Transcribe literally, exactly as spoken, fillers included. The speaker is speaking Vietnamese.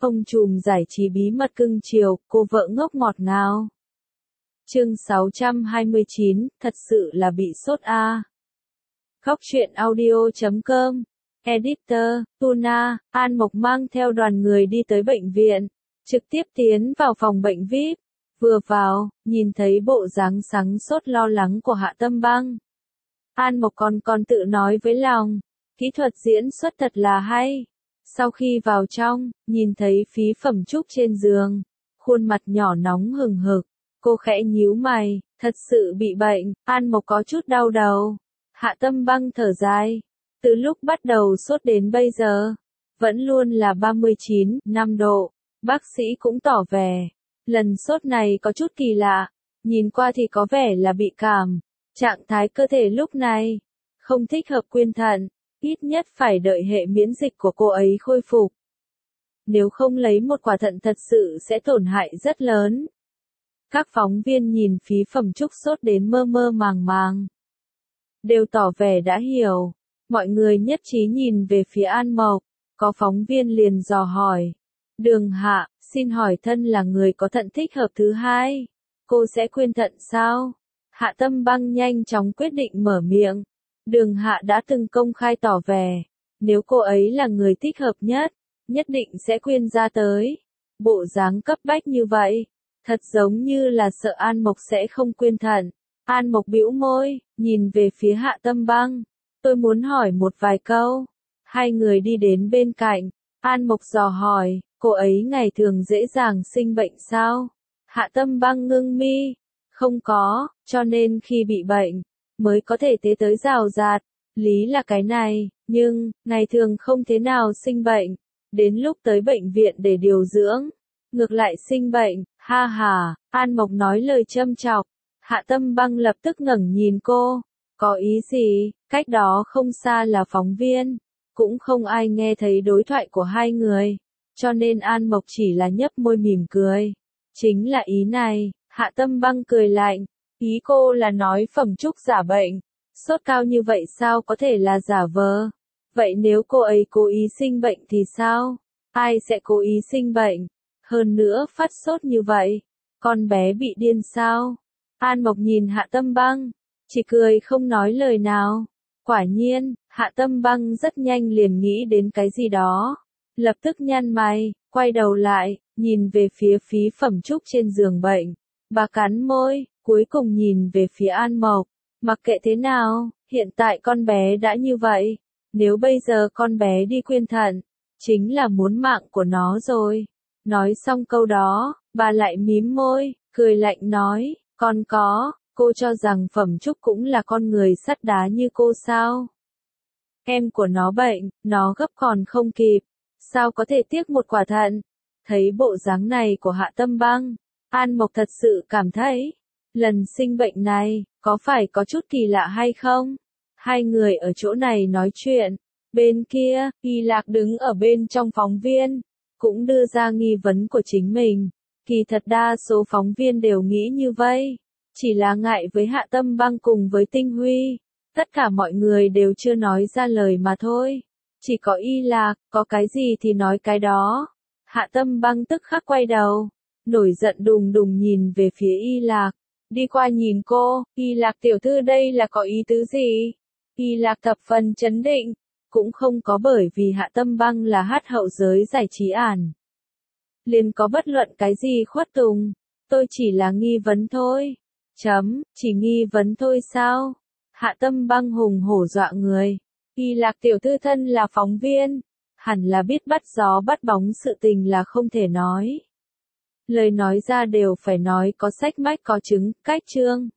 Ông trùm giải trí bí mật cưng chiều, cô vợ ngốc ngọt ngào. Chương sáu trăm hai mươi chín, thật sự là bị sốt a. Góc truyện audio chấm com. Editor, Tuna, An Mộc mang theo đoàn người đi tới bệnh viện, trực tiếp tiến vào phòng bệnh vi ai pi. Vừa vào, nhìn thấy bộ dáng sắng sốt lo lắng của Hạ Tâm Băng. An Mộc còn còn tự nói với lòng, kỹ thuật diễn xuất thật là hay. Sau khi vào trong, nhìn thấy Phí Phẩm Trúc trên giường, khuôn mặt nhỏ nóng hừng hực, cô khẽ nhíu mày, thật sự bị bệnh. An Mộc có chút đau đầu. Hạ Tâm Băng thở dài, từ lúc bắt đầu sốt đến bây giờ, vẫn luôn là ba mươi chín phẩy năm độ, bác sĩ cũng tỏ vẻ, lần sốt này có chút kỳ lạ, nhìn qua thì có vẻ là bị cảm, trạng thái cơ thể lúc này, không thích hợp quyên thận, ít nhất phải đợi hệ miễn dịch của cô ấy khôi phục. Nếu không lấy một quả thận thật sự sẽ tổn hại rất lớn. Các phóng viên nhìn Phí Phẩm Trúc sốt đến mơ mơ màng màng, đều tỏ vẻ đã hiểu. Mọi người nhất trí nhìn về phía An Mộc, có phóng viên liền dò hỏi. Đường Hạ, xin hỏi thân là người có thận thích hợp thứ hai, cô sẽ quyên thận sao? Hạ Tâm Băng nhanh chóng quyết định mở miệng. Đường Hạ đã từng công khai tỏ vẻ, nếu cô ấy là người thích hợp nhất, nhất định sẽ quyên ra tới. Bộ dáng cấp bách như vậy, thật giống như là sợ An Mộc sẽ không quyên thận. An Mộc bĩu môi, nhìn về phía Hạ Tâm Băng. Tôi muốn hỏi một vài câu. Hai người đi đến bên cạnh. An Mộc dò hỏi, cô ấy ngày thường dễ dàng sinh bệnh sao? Hạ Tâm Băng ngưng mi. Không có, cho nên khi bị bệnh, mới có thể tế tới rào rạt. Lý là cái này, nhưng, ngày thường không thế nào sinh bệnh. Đến lúc tới bệnh viện để điều dưỡng, ngược lại sinh bệnh, ha ha. An Mộc nói lời châm chọc. Hạ Tâm Băng lập tức ngẩng nhìn cô. Có ý gì? Cách đó không xa là phóng viên, cũng không ai nghe thấy đối thoại của hai người, cho nên An Mộc chỉ là nhấp môi mỉm cười. Chính là ý này. Hạ Tâm Băng cười lạnh, ý cô là nói Phẩm Trúc giả bệnh, sốt cao như vậy sao có thể là giả vờ? Vậy nếu cô ấy cố ý sinh bệnh thì sao? Ai sẽ cố ý sinh bệnh? Hơn nữa phát sốt như vậy, con bé bị điên sao? An Mộc nhìn Hạ Tâm Băng, chỉ cười không nói lời nào. Quả nhiên, Hạ Tâm Băng rất nhanh liền nghĩ đến cái gì đó. Lập tức nhăn mày, quay đầu lại, nhìn về phía Phí Phẩm Trúc trên giường bệnh. Bà cắn môi, cuối cùng nhìn về phía An Mộc. Mặc kệ thế nào, hiện tại con bé đã như vậy. Nếu bây giờ con bé đi quyên thận, chính là muốn mạng của nó rồi. Nói xong câu đó, bà lại mím môi, cười lạnh nói, còn có, cô cho rằng Phẩm Trúc cũng là con người sắt đá như cô sao? Em của nó bệnh, nó gấp còn không kịp, sao có thể tiếc một quả thận? Thấy bộ dáng này của Hạ Tâm Băng, An Mộc thật sự cảm thấy, lần sinh bệnh này, có phải có chút kỳ lạ hay không? Hai người ở chỗ này nói chuyện, bên kia, Y Lạc đứng ở bên trong phóng viên, cũng đưa ra nghi vấn của chính mình. Kỳ thật đa số phóng viên đều nghĩ như vậy, chỉ là ngại với Hạ Tâm Băng cùng với Tinh Huy, tất cả mọi người đều chưa nói ra lời mà thôi. Chỉ có Y Lạc, có cái gì thì nói cái đó. Hạ Tâm Băng tức khắc quay đầu, nổi giận đùng đùng nhìn về phía Y Lạc, đi qua nhìn cô, Y Lạc tiểu thư đây là có ý tứ gì? Y Lạc thập phần chấn định, cũng không có bởi vì Hạ Tâm Băng là hát hậu giới giải trí ản. Liền có bất luận cái gì khuất tùng, tôi chỉ là nghi vấn thôi. Chấm, chỉ nghi vấn thôi sao? Hạ Tâm Băng hùng hổ dọa người. Y Lạc tiểu thư thân là phóng viên, hẳn là biết bắt gió bắt bóng sự tình là không thể nói. Lời nói ra đều phải nói có sách mách có chứng, cách chương.